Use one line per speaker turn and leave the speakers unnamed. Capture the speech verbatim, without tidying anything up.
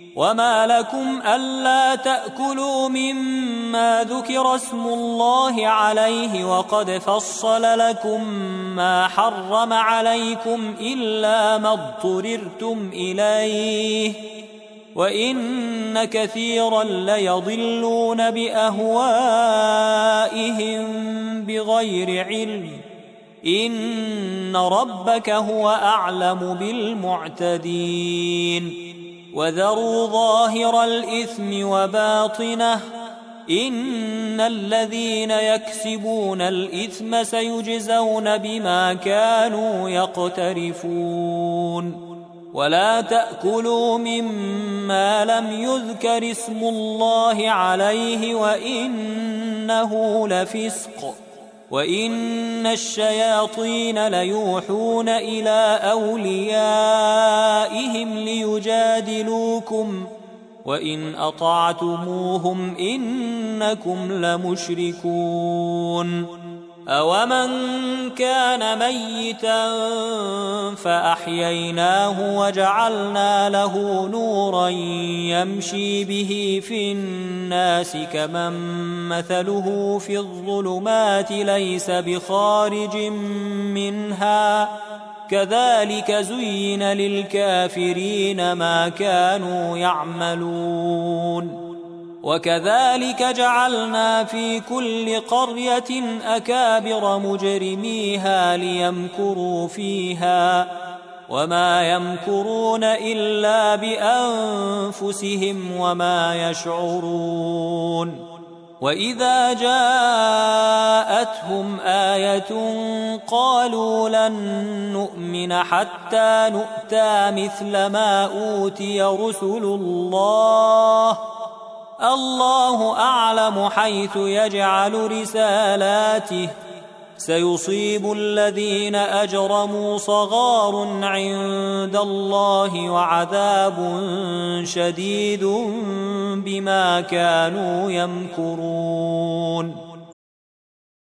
وما لكم ألا تأكلوا مما ذكر اسم الله عليه وقد فصل لكم ما حرم عليكم إلا ما اضطررتم إليه وإن كثيرا ليضلون بأهوائهم بغير علم إن ربك هو أعلم بالمعتدين وذروا ظاهر الإثم وباطنه إن الذين يكسبون الإثم سيجزون بما كانوا يقترفون ولا تأكلوا مما لم يذكر اسم الله عليه وإنه لفسق وإن الشياطين ليوحون إلى أوليائهم ليجادلوكم وإن أطعتموهم إنكم لمشركون أومن كان ميتا فأحييناه وجعلنا له نورا يمشي به في الناس كمن مثله في الظلمات ليس بخارج منها كذلك زين للكافرين ما كانوا يعملون وكذلك جعلنا في كل قرية أكابر مجرميها ليمكروا فيها وما يمكرون إلا بأنفسهم وما يشعرون وإذا جاءتهم آية قالوا لن نؤمن حتى نؤتى مثل ما أوتي رسل الله الله أعلم حيث يجعل رسالاته سيصيب الذين أجرموا صغار عند الله وعذاب شديد بما كانوا يمكرون